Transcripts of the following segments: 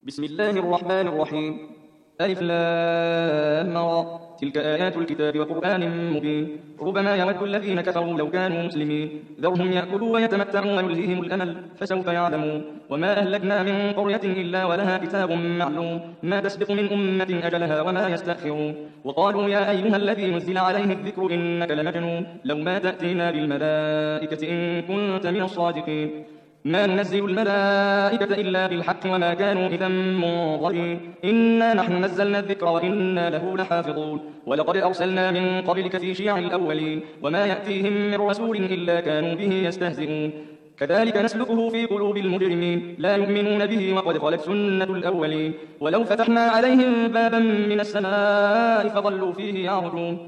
بسم الله الرحمن الرحيم. ألف لام را. تلك آيات الكتاب وقرآن مبين. ربما يود الذين كفروا لو كانوا مسلمين ذرهم يأكلوا ويتمتعوا ويلههم الأمل فسوف يعلمون. وما أهلكنا من قرية إلا ولها كتاب معلوم ما تسبق من أمة أجلها وما يستأخرون. وقالوا يا أيها الذي نزل عليه الذكر إنك لمجنون لو ما تأتينا بالملائكة إن كنت من الصادقين. ما ننزل الملائكة إلا بالحق وما كانوا إذا منظرين. إنا نحن نزلنا الذكر وإنا له لحافظون. ولقد أرسلنا من قبلك في شيع الأولين وما يأتيهم من رسول إلا كانوا به يستهزئون. كذلك نسلكه في قلوب المجرمين لا يؤمنون به وقد خلت سنة الأولين. ولو فتحنا عليهم بابا من السماء فظلوا فيه يعرجون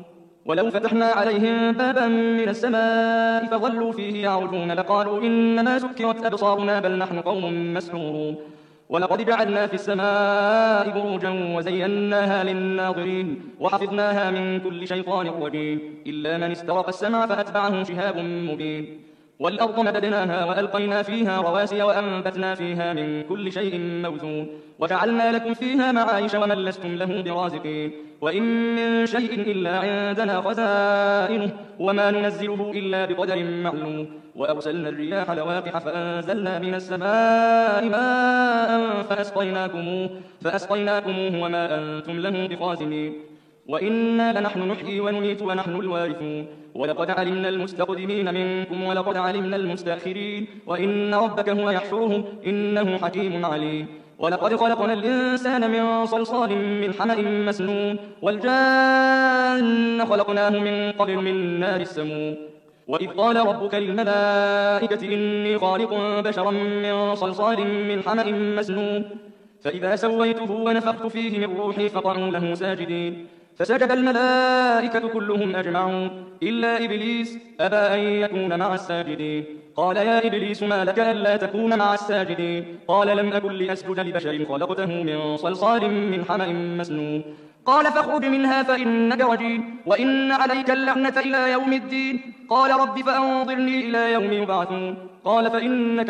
فظلوا فيه يعرجون لقالوا إنما سكرت أبصارنا بل نحن قوم مسحورون. ولقد جعلنا في السماء بروجا وزيناها للناظرين وحفظناها من كل شيطان رجيم إلا من استرق السمع فأتبعه شهاب مبين. والأرض مددناها وألقينا فيها رواسي وأنبتنا فيها من كل شيء موزون وجعلنا لكم فيها معايش ومن لستم له برازقين. وإن من شيء إلا عندنا خزائنه وما ننزله إلا بقدر معلوم. وأرسلنا الرياح لواقح فأنزلنا من السماء ماء فأسقيناكموه وما أنتم له بخازنين. وإنا لنحن نحيي ونميت ونحن الوارثون. ولقد علمنا المستقدمين منكم ولقد علمنا المستأخرين وإن ربك هو يحشرهم إنه حكيم عليم. ولقد خلقنا الإنسان من صلصال من حمأ مسنون والجان خلقناه من قبل من نار السموم. وإذ قال ربك للملائكة إني خالق بشرا من صلصال من حمأ مسنون فإذا سويته ونفخت فيه من روحي فقعوا له ساجدين. فسجد الملائكة كلهم أجمعون إلا إبليس أبى أن يكون مع الساجدين. قال يا إبليس ما لك ألا تكون مع الساجدين؟ قال لم أكن لأسجد لبشر خلقته من صلصال من حمأ مسنون. قال فاخرج منها فإنك رجيم وإن عليك اللعنة إلى يوم الدين. قال رب فأنظرني إلى يوم يبعثون. قال فإنك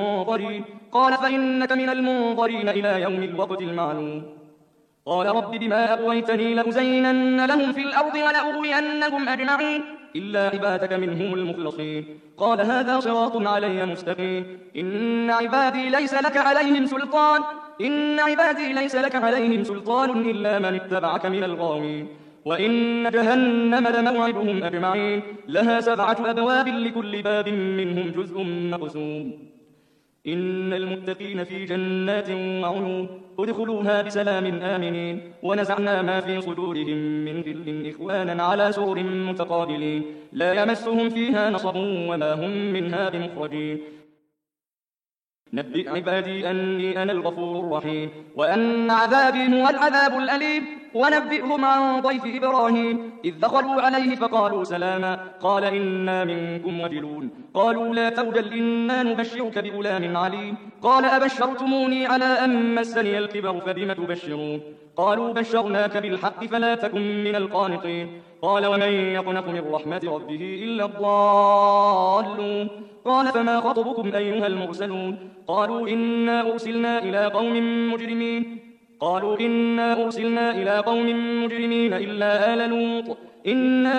من المنظرين إلى يوم الوقت المعلوم. قال رب بما أغويتني لأزينن لهم في الأرض ولأغوينهم أجمعين إلا عبادك منهم المخلصين. قال هذا صراط علي مستقيم. إن عبادي ليس لك عليهم سلطان إلا من اتبعك من الغاوين. وإن جهنم لموعدهم أجمعين لها 7 أبواب لكل باب منهم جزء مقسوم. إن المتقين في جنات وعيون ادخلوها بسلام آمنين. ونزعنا ما في صدورهم من غل إخوانا على سرر متقابلين لا يمسهم فيها نصب وما هم منها بمخرجين. نبئ عبادي أني أنا الغفور الرحيم وأن عذابي هو العذاب الأليم. ونبئهم عن ضيف إبراهيم إذ دخلوا عليه فقالوا سلاما قال إنا منكم وجلون. قالوا لا توجل إنا نبشرك بغلام عليم. قال أبشرتموني على أن مسني الكبر فبم تبشرون؟ قالوا بشرناك بالحق فلا تكن من القانطين. قال ومن يقنط من رحمة ربه إلا الضالون. قال فما خطبكم أيها المرسلون؟ قالوا إنا أرسلنا إلى قوم مجرمين إلا آل لوط إنا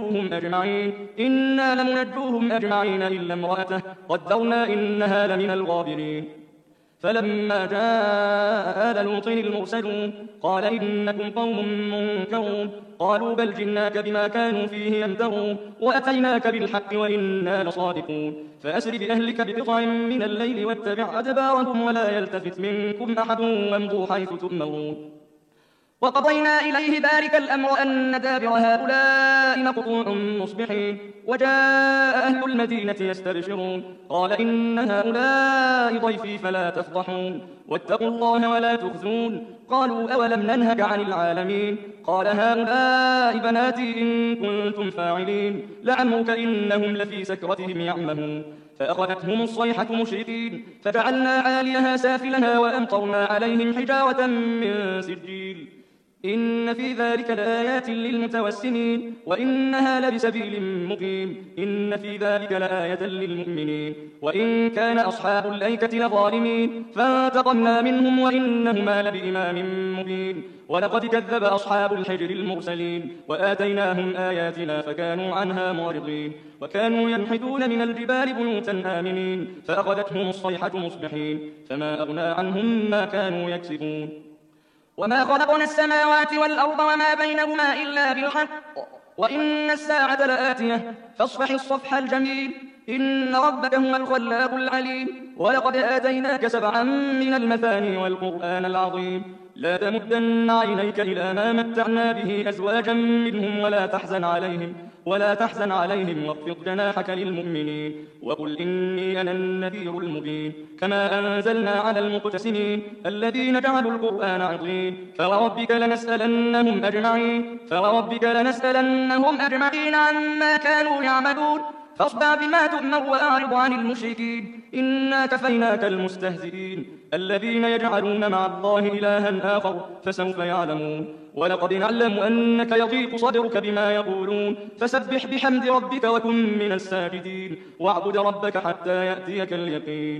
لمنجوهم أجمعين إلا امرأته قدرنا إنها لمن الغابرين. فلما جاء آل لوط المرسلون قال إنكم قوم منكرون. قالوا بل جئناك بما كانوا فيه يمترون وأتيناك بالحق وإنا لصادقون. فأسر بأهلك بقطع من الليل واتبع أدباركم ولا يلتفت منكم أحد وامضوا حيث تؤمرون. وقضينا إليه ذلك الأمر أن دابر هؤلاء مقطوع مصبحين. وجاء أهل المدينة يستبشرون قال إن هؤلاء ضيفي فلا تفضحون واتقوا الله ولا تخزون. قالوا أولم ننهك عن العالمين؟ قال هؤلاء بناتي إن كنتم فاعلين لعمرك إنهم لفي سكرتهم يعمهون. فأخذتهم الصيحة مشرقين فجعلنا عاليها سافلها وأمطرنا عليهم حجارة من سجيل إن في ذلك لآيات للمتوسمين وإنها لبسبيل مقيم إن في ذلك لآية للمؤمنين وإن كان أصحاب الأيكة لظالمين فانتقمنا منهم وإنهما لبإمام مبين ولقد كذب أصحاب الحجر المرسلين وآتيناهم آياتنا فكانوا عنها معرضين وكانوا ينحتون من الجبال بيوتا آمنين فأخذتهم الصيحة مصبحين فما أغنى عنهم ما كانوا يكسبون وما خلقنا السماوات والأرض وما بينهما إلا بالحق وإن الساعة لآتية فاصفح الصفح الجميل إن ربك هو الخلاق العليم ولقد آتيناك 7 من المثاني والقرآن العظيم لا تمدن عينيك إلى ما متعنا به أزواجا منهم ولا تحزن عليهم واخفض جناحك للمؤمنين وقل إني أنا النذير المبين كما أنزلنا على المقتسمين الذين جعلوا القرآن عظيم فوربك لنسألنهم أجمعين عما كانوا يعملون فاصدع بما تؤمر وأعرض عن المشركين إنا كفيناك المستهزئين الذين يجعلون مع الله إلها آخر فسوف يعلمون ولقد نعلم أنك يضيق صدرك بما يقولون فسبح بحمد ربك وكن من الساجدين واعبد ربك حتى يأتيك اليقين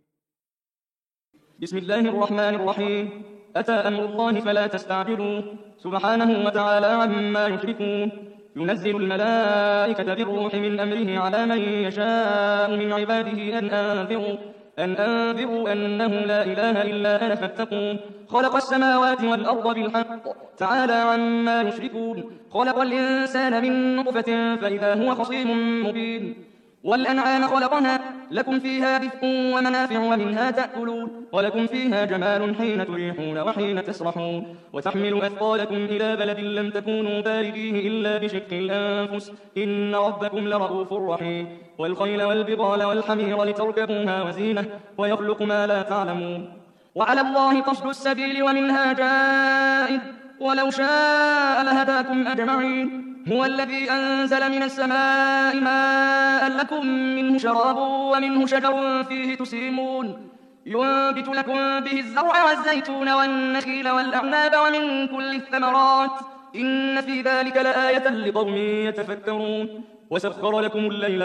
بسم الله الرحمن الرحيم أتى أمر الله فلا تستعجلوه سبحانه وتعالى عما يشركون ينزل الملائكة بالروح من أمره على من يشاء من عباده أن أنذروا أنه لا إله إلا أنا فاتقون خلق السماوات والأرض بالحق تعالى عما يشركون خلق الإنسان من نطفة فإذا هو خصيم مبين والأنعام خلقها لكم فيها دفء ومنافع ومنها تأكلون ولكم فيها جمال حين تريحون وحين تسرحون وتحمل أثقالكم إلى بلد لم تكونوا بالغيه إلا بشق الأنفس إن ربكم لرؤوف رحيم والخيل والبغال والحمير لتركبوها وزينة ويخلق ما لا تعلمون وعلى الله قصد السبيل ومنها جائر ولو شاء لهداكم أجمعين هو الذي أنزل من السماء ماء لكم منه شراب ومنه شجر فيه تسيمون ينبت لكم به الزرع والزيتون والنخيل والأعناب ومن كل الثمرات إن في ذلك لآية لقوم يتفكرون وسخر لكم الليل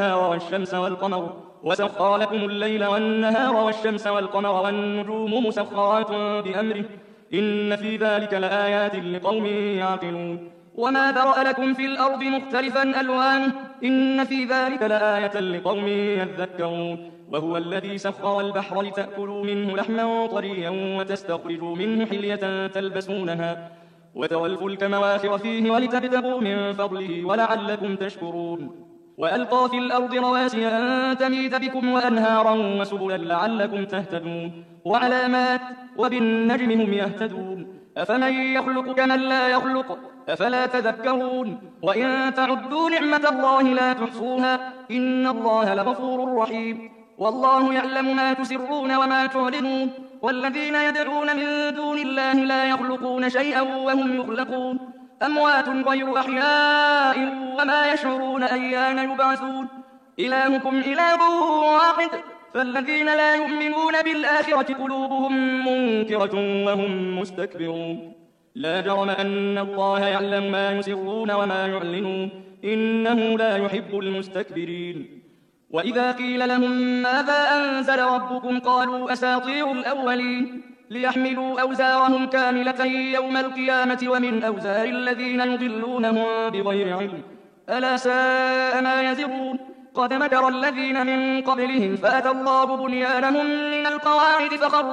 والشمس والقمر والنجوم مسخرات بأمره إن في ذلك لآيات لقوم يعقلون وما ذرأ لكم في الأرض مختلفا ألوانه إن في ذلك لآية لقوم يذكرون وهو الذي سخر البحر لتأكلوا منه لحما طريا وتستخرجوا منه حلية تلبسونها وترى الفلك مواخر فيه ولتبتغوا من فضله ولعلكم تشكرون وألقى في الأرض رواسي أن تميد بكم وأنهارا وسبلا لعلكم تهتدون وعلامات وبالنجم هم يهتدون أفمن يخلق كمن لا يخلق أفلا تذكرون وإن تعدوا نعمة الله لا تحصوها إن الله لغفور رحيم والله يعلم ما تسرون وما تعلنون والذين يدعون من دون الله لا يخلقون شيئا وهم يخلقون أموات غير أحياء وما يشعرون أيان يبعثون إلهكم إله واحد فالذين لا يؤمنون بالآخرة قلوبهم منكرة وهم مستكبرون لا جرم أن الله يعلم ما يسرون وما يعلنون إنه لا يحب المستكبرين وإذا قيل لهم ماذا أنزل ربكم قالوا أساطير الأولين ليحملوا أوزارهم كاملة يوم القيامة ومن أوزار الذين يضلونهم بغير علم ألا ساء ما يزرون قد مكر الذين من قبلهم فأتى الله بنيانهم من القواعد فخر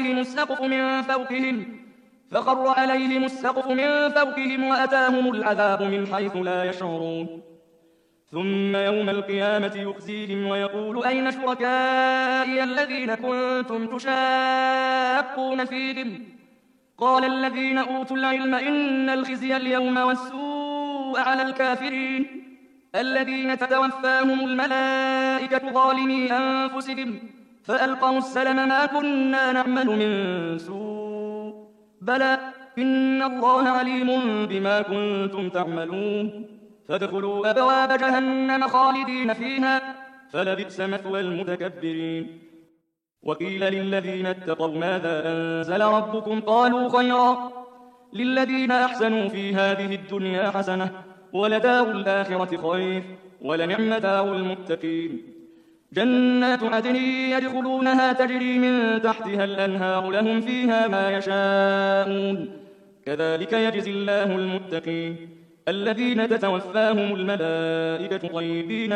عليهم السقف من فوقهم وأتاهم العذاب من حيث لا يشعرون ثم يوم القيامة يخزيهم ويقول أين شركائي الذين كنتم تشاقون فيهم قال الذين أوتوا العلم إن الخزي اليوم والسوء على الكافرين الذين تتوفاهم الملائكة ظالمي أنفسهم فألقوا السلم ما كنا نعمل من سوء بلى إن الله عليم بما كنتم تعملون فادخلوا أبواب جهنم خالدين فيها فلبئس مثوى المتكبرين وقيل للذين اتقوا ماذا أنزل ربكم قالوا خيرا للذين أحسنوا في هذه الدنيا حسنة ولدار الآخرة خير ولنعم دار المتقين جنات عدن يدخلونها تجري من تحتها الأنهار لهم فيها ما يشاءون كذلك يجزي الله المتقين الذين تتوفاهم الملائكة طيبين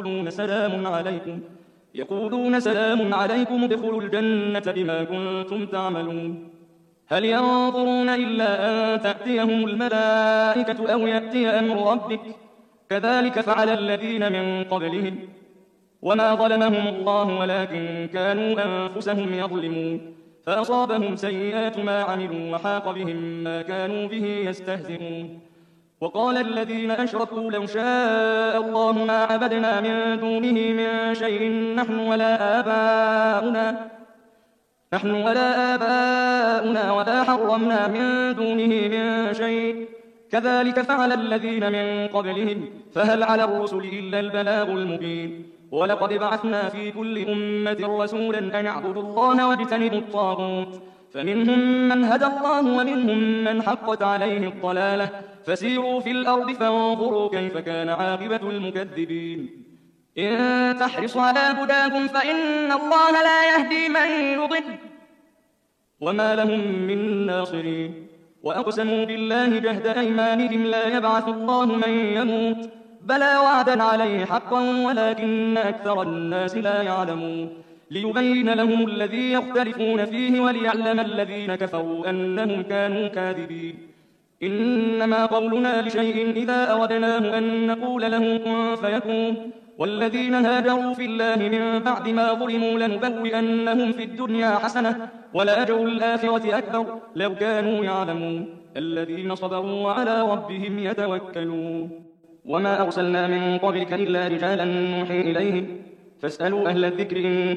يقولون سلام عليكم ادخلوا الجنة بما كنتم تعملون هل ينظرون إلا أن تأتيهم الملائكة أو يأتي أمر ربك كذلك فعل الذين من قبلهم وما ظلمهم الله ولكن كانوا أنفسهم يظلمون فأصابهم سيئات ما عملوا وحاق بهم ما كانوا به يستهزئون وقال الذين أشركوا لو شاء الله ما عبدنا من دونه من شيء نحن ولا آباؤنا ولا حرمنا من دونه من شيء كذلك فعل الذين من قبلهم فهل على الرسل إلا البلاغ المبين ولقد بعثنا في كل أمة رسولا أن اعبدوا الله واجتنبوا الطاغوت فمنهم من هدى الله ومنهم من حقت عليه الضلالة فسيروا في الأرض فانظروا كيف كان عاقبة المكذبين إن تحرص على هداهم فإن الله لا يهدي من يضل وما لهم من ناصرين وأقسموا بالله جهد أيمانهم لا يبعث الله من يموت بلى وعدا عليه حقا ولكن أكثر الناس لا يعلمون ليبين لهم الذي يختلفون فيه وليعلم الذين كفروا أنهم كانوا كاذبين إنما قولنا لشيء إذا أردناه أن نقول له كن فيكون والذين هاجروا في الله من بعد ما ظلموا لنبوئنهم في الدنيا حسنة ولأجر الآخرة أكبر لو كانوا يعلمون الذين صبروا وعلى ربهم يتوكلون وما أرسلنا من قبلك إلا رجالا نوحي إليهم فاسألوا أهل الذكر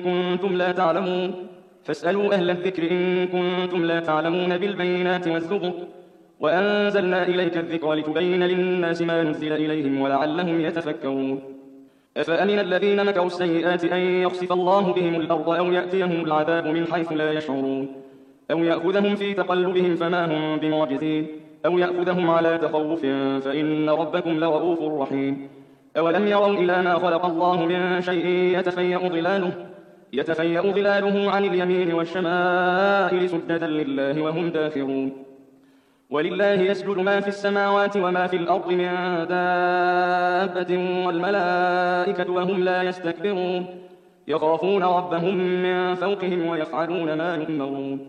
إن كنتم لا تعلمون بالبينات والزبر وأنزلنا إليك الذكر لتبين للناس ما نزل إليهم ولعلهم يتفكرون أفأمن الذين مكروا السيئات أن يخسف الله بهم الأرض أو يأتيهم العذاب من حيث لا يشعرون أو يأخذهم في تقلبهم فما هم بمعجزين أو يأخذهم على تخوف فإن ربكم لرؤوف رحيم أولم يروا إلى ما خلق الله من شيء يتفيأ ظلاله عن اليمين والشمائل سجدا لله وهم داخرون ولله يسجد ما في السماوات وما في الأرض من دابة والملائكة وهم لا يستكبرون يخافون ربهم من فوقهم ويفعلون ما يؤمرون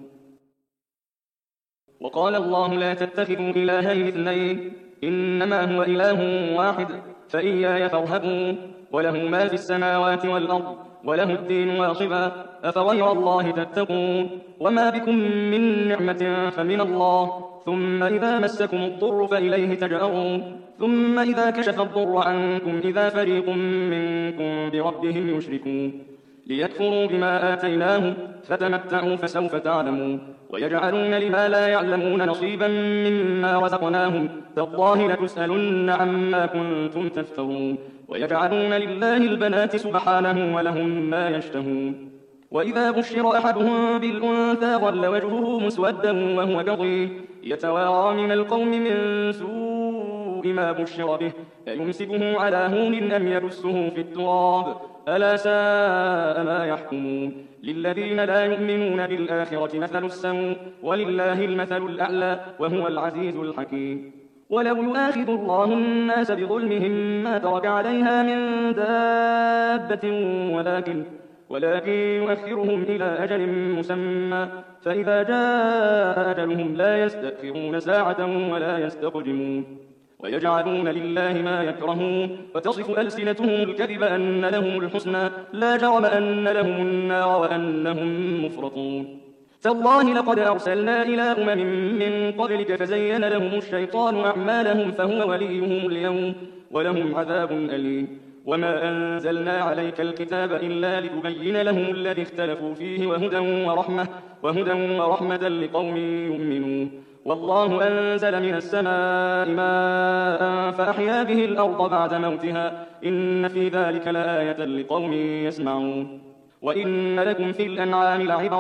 وقال الله لا تتخذوا إلهين اثنين إنما هو إله واحد فإياي فارهبون وله ما في السماوات والأرض وله الدين واصبا أفغير الله تتقون وما بكم من نعمة فمن الله ثم إذا مسكم الضر فإليه تجأرون ثم إذا كشف الضر عنكم إذا فريق منكم بربهم يشركون ليكفروا بما آتيناهم فتمتعوا فسوف تعلمون ويجعلون لما لا يعلمون نصيبا مما رزقناهم تالله لتسألن عما كنتم تفترون ويجعلون لله البنات سبحانه ولهم ما يشتهون وإذا بشر أحدهم بالأنثى ظل وجهه مسودا وهو كظيم يتوارى من القوم من سوء ما بشر به أيمسكه على هون أم يدسه في التراب ألا ساء ما يحكمون للذين لا يؤمنون بالآخرة مثل السوء ولله المثل الأعلى وهو العزيز الحكيم ولو يؤاخذ الله الناس بظلمهم ما ترك عليها من دابة ولكن يؤخرهم إلى أجل مسمى فإذا جاء أجلهم لا يستأخرون ساعة ولا يستقدمون ويجعلون لله ما يكرهون وتصف ألسنتهم الكذب أن لهم الحسنى لا جرم أن لهم النار وأنهم مفرطون تالله لقد أرسلنا إلى أمم من قبلك فزين لهم الشيطان أعمالهم فهو وليهم اليوم ولهم عذاب أليم وما أنزلنا عليك الكتاب إلا لتبين لهم الذي اختلفوا فيه وهدى ورحمة لقوم يؤمنون والله أنزل من السماء ماء فأحيا به الأرض بعد موتها إن في ذلك لآية لقوم يسمعون وإن لكم في الأنعام لعبرة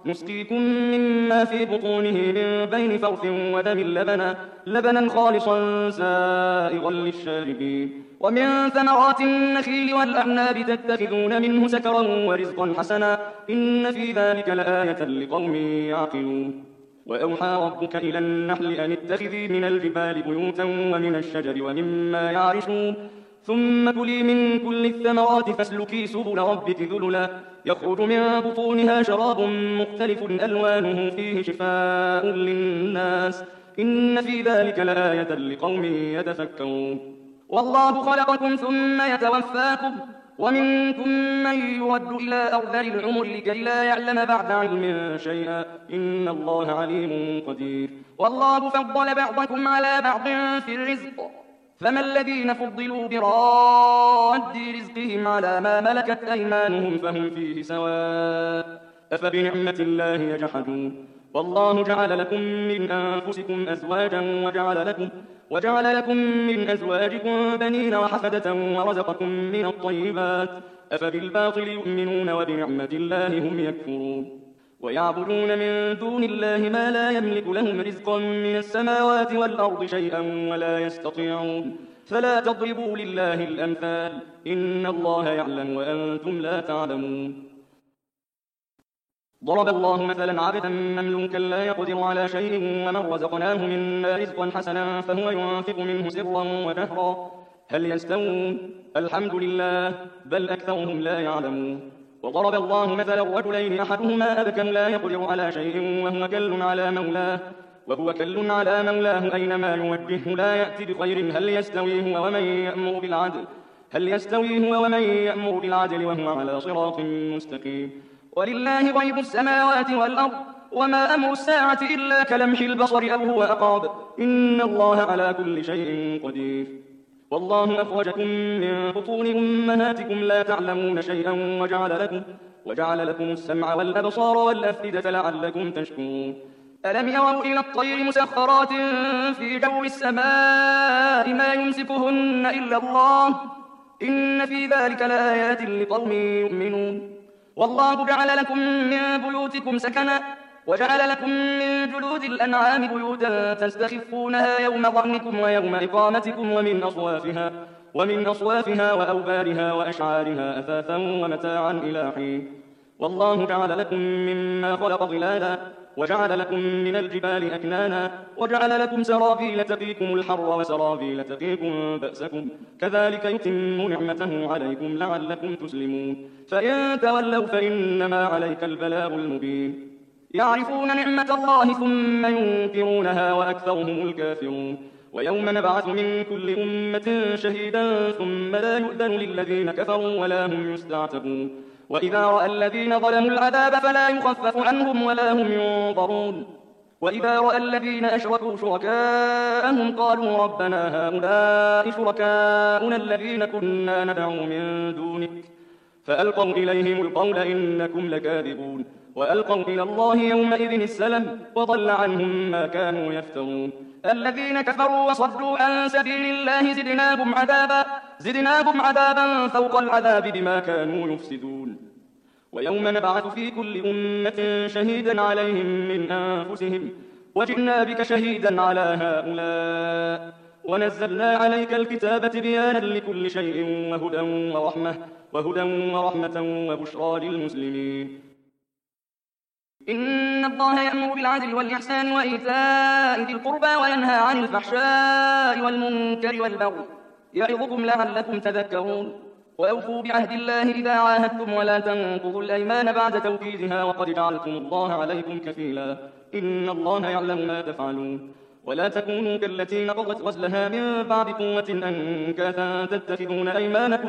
نسقيكم مما في بطونه من بين فرث ودم لبنا خالصا سائغا للشاربين ومن ثمرات النخيل والأعناب تتخذون منه سكرا ورزقا حسنا إن في ذلك لآية لقوم يعقلون وأوحى ربك إلى النحل أن اتخذي من الجبال بيوتا ومن الشجر ومما يعرشون ثم كلي من كل الثمرات فاسلكي سبل ربك ذللا يخرج من بطونها شراب مختلف ألوانه فيه شفاء للناس إن في ذلك لآية لقوم يتفكرون والله خلقكم ثم يتوفاكم ومنكم من يرد إلى أرذل العمر لكي لا يعلم بعد علم شيئا إن الله عليم قدير والله فضل بعضكم على بعض في الرزق فما الذين فضلوا براد رزقهم على ما ملكت أيمانهم فهم فيه سواء أفبنعمة الله يجحدون والله جعل لكم من أنفسكم أزواجا وجعل لكم من أزواجكم بنين وحفدة ورزقكم من الطيبات أفبالباطل يؤمنون وبنعمة الله هم يكفرون ويعبدون من دون الله ما لا يملك لهم رزقا من السماوات والأرض شيئا ولا يستطيعون فلا تضربوا لله الأمثال إن الله يعلم وأنتم لا تعلمون ضرب الله مثلا عبدا مملوكا لا يقدر على شيء ومن رزقناه منا رزقا حسنا فهو ينفق منه سرا وجهرا هل يستوون الحمد لله بل أكثرهم لا يعلمون وضرب الله مثلا رجلين أحدهما أبكم لا يقدر على شيء وهو كل على مولاه أينما يوجهه لا يأتي بخير هل يستوي هو ومن يأمر بالعدل وهو على صراط مستقيم ولله غيب السماوات والأرض وما أمر الساعة إلا كلمح البصر أو هو أقرب إن الله على كل شيء قدير والله أخرجكم من بطون أمهاتكم لا تعلمون شيئا وجعل لكم السمع والأبصار والأفئدة لعلكم تشكرون ألم يروا إلى الطير مسخرات في جو السماء ما يمسكهن إلا الله إن في ذلك لآيات لقوم يؤمنون والله جعل لكم من بيوتكم سكنا وجعل لكم من جلود الأنعام بيوتا تستخفونها يوم ظعنكم ويوم إقامتكم ومن أصوافها وأوبارها وأشعارها أثاثا ومتاعا إلى حين والله جعل لكم مما خلق ظلالا وجعل لكم من الجبال أكنانا وجعل لكم سرابيل تقيكم الحر وسرابيل تقيكم بأسكم كذلك يتم نعمته عليكم لعلكم تسلمون فإن تولوا فإنما عليك البلاغ المبين يعرفون نعمة الله ثم ينكرونها وأكثرهم الكافرون ويوم نبعث من كل أمة شهيدا ثم لا يؤذن للذين كفروا ولا هم يستعتبون وإذا رأى الذين ظلموا العذاب فلا يخفف عنهم ولا هم ينظرون وإذا رأى الذين أشركوا شركاءهم قالوا ربنا هؤلاء شركاؤنا الذين كنا ندعو من دونك فألقوا إليهم القول إنكم لكاذبون وألقوا إلى الله يومئذ السلم وضل عنهم ما كانوا يفترون الذين كفروا وصدوا عن سبيل الله زدناهم عذابا فوق العذاب بما كانوا يفسدون ويوم نبعث في كل أمة شهيدا عليهم من أنفسهم وجئنا بك شهيدا على هؤلاء ونزلنا عليك الكتاب بيانا لكل شيء وهدى ورحمة وبشرى للمسلمين إن الله يأمر بالعدل والإحسان وإيتاء ذي القربى وينهى عن الفحشاء والمنكر والبغي يعظكم لعلكم تذكرون وأوفوا بعهد الله إذا عاهدتم ولا تنقضوا الأيمان بعد توكيدها وقد جعلتم الله عليكم كفيلا إن الله يعلم ما تفعلون ولا تكونوا كالتي نقضت غزلها من بعد قوة أنكاثا تتخذون أيمانكم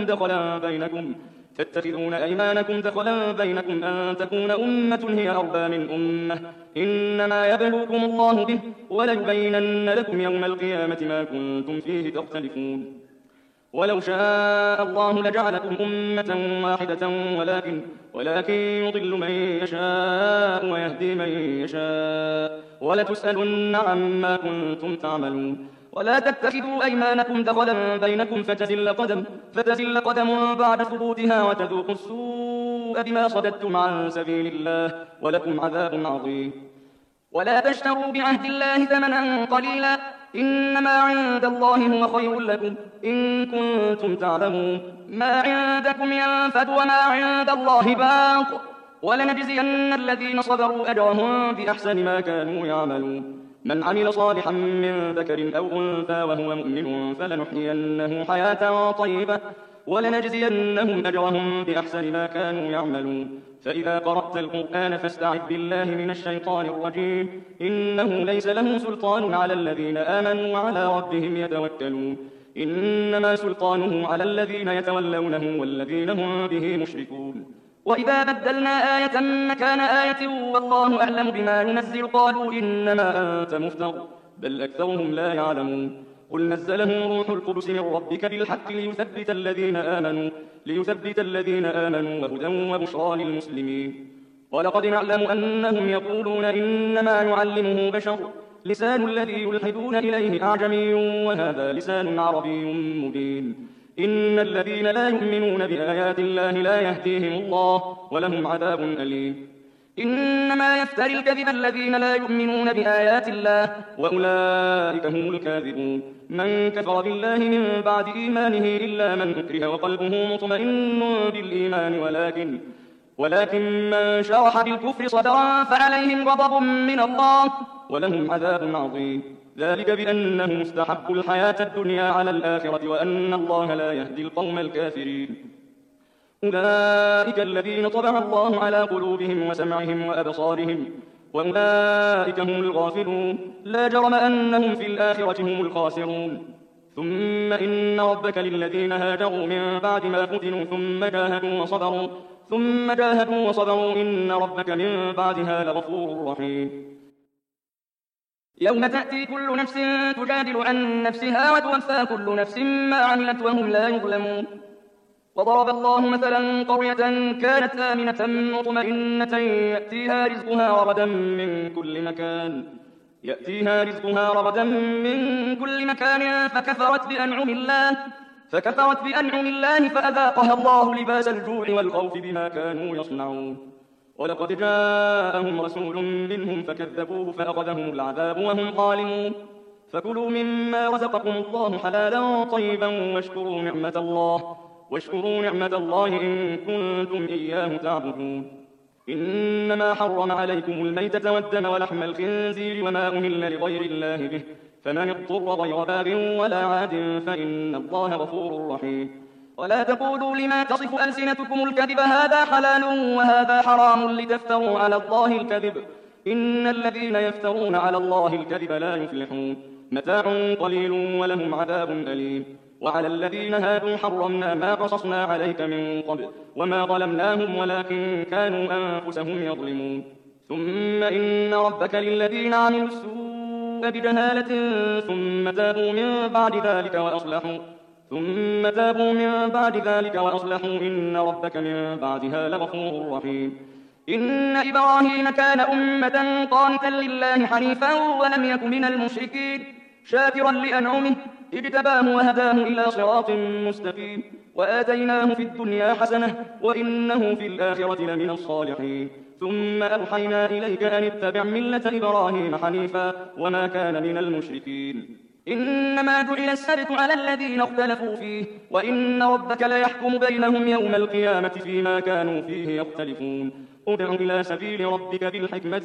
دخلا بينكم أن تكون أمة هي أربى من أمة إنما يبلوكم الله به وليبينن لكم يوم القيامة ما كنتم فيه تختلفون ولو شاء الله لجعلكم أمة واحدة ولكن يضل من يشاء ويهدي من يشاء ولتسألن عما كنتم تعملون ولا تتخذوا أيمانكم دخلا بينكم فتزل قدم بعد ثبوتها وتذوقوا السوء السوء بما صددتم عن سبيل الله ولكم عذاب عظيم. ولا تشتروا بعهد الله ثمنا قليلا، إنما عند الله هو خير لكم إن كنتم تعلمون. ما عندكم ينفد وما عند الله باق، ولنجزين الذين صبروا أجرهم بأحسن ما كانوا يعملون. من عمل صالحا من ذكر أو أنثى وهو مؤمن فلنحيينه حياة طيبة ولنجزينهم أجرهم بأحسن ما كانوا يعملون. فإذا قرأت القرآن فاستعذ بالله من الشيطان الرجيم، إنه ليس له سلطان على الذين آمنوا وعلى ربهم يتوكلون. إنما سلطانه على الذين يتولونه والذين هم به مشركون. وإذا بدلنا آية مكان آية والله أعلم بما ينزل قالوا إنما أنت مفتر بل أكثرهم لا يعلمون. قل نزله روح القدس من ربك بالحق ليثبت الذين آمنوا وهدى وبشرى للمسلمين. ولقد نعلم أنهم يقولون إنما يعلمه بشر، لسان الذي يلحدون إليه أعجمي وهذا لسان عربي مبين. إن الذين لا يؤمنون بآيات الله لا يهديهم الله ولهم عذاب أليم. إنما يفتري الكذب الذين لا يؤمنون بآيات الله وأولئك هم الكاذبون. من كفر بالله من بعد إيمانه إلا من أكره وقلبه مطمئن بالإيمان ولكن من شرح بالكفر صدرا فعليهم غضب من الله ولهم عذاب عظيم. ذلك بأنهم استحبوا الحياة الدنيا على الآخرة وأن الله لا يهدي القوم الكافرين. أولئك الذين طبع الله على قلوبهم وسمعهم وأبصارهم وأولئك هم الغافلون. لا جرم أنهم في الآخرة هم الخاسرون. ثم إن ربك للذين هاجروا من بعد ما فتنوا ثم جاهدوا وصبروا إن ربك من بعدها لغفور رحيم. يوم تأتي كل نفس تجادل عن نفسها وتوفى كل نفس ما عملت وهم لا يظلمون. وضرب الله مثلا قرية كانت آمنة مطمئنة يأتيها رزقها رغدا من كل مكان فكفرت بأنعم الله فأذاقها الله لباس الجوع والخوف بما كانوا يصنعون. ولقد جاءهم رسول منهم فكذبوه فأخذهم العذاب وهم ظالمون. فكلوا مما رزقكم الله حلالا طيبا واشكروا نعمة الله إن كنتم إياه تعبدون. إنما حرم عليكم الميتة والدم ولحم الخنزير وما أهل لغير الله به، فمن اضطر غير باغ ولا عاد فإن الله غفور رحيم. ولا تقولوا لما تصف ألسنتكم الكذب هذا حلال وهذا حرام لتفتروا على الله الكذب، إن الذين يفترون على الله الكذب لا يفلحون. متاع قليل ولهم عذاب أليم. وعلى الذين هادوا حرمنا ما قصصنا عليك من قبل وما ظلمناهم ولكن كانوا أنفسهم يظلمون. ثم إن ربك للذين عملوا السوء بجهالة ثم تابوا من بعد ذلك وأصلحوا إن ربك من بعدها لغفور رحيم. إن إبراهيم كان أمة قانتا لله حنيفا ولم يك من المشركين، شاكرا لأنعمه اجتباه وهداه إلى صراط مستقيم. وآتيناه في الدنيا حسنة وإنه في الآخرة لمن الصالحين. ثم أوحينا إليك أن اتبع ملة إبراهيم حنيفا وما كان من المشركين. إنما جعل السبت على الذين اختلفوا فيه وإن ربك ليحكم بينهم يوم القيامة فيما كانوا فيه يختلفون. ادع إلى سبيل ربك بالحكمة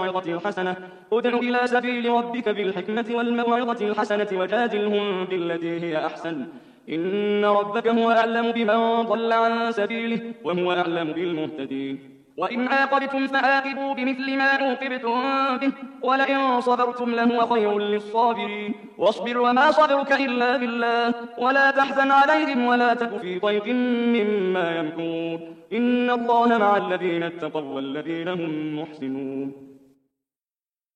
والموعظة الحسنة وجادلهم بالتي هي أحسن، إن ربك هو أعلم بمن ضل عن سبيله وهو أعلم بالمهتدين. وإن عاقبتم فعاقبوا بمثل ما عوقبتم به ولئن صبرتم لهو خير للصابرين. واصبر وما صبرك إلا بالله ولا تحزن عليهم ولا تك في ضيق مما يمكرون، إن الله مع الذين اتقوا والذين هم محسنون.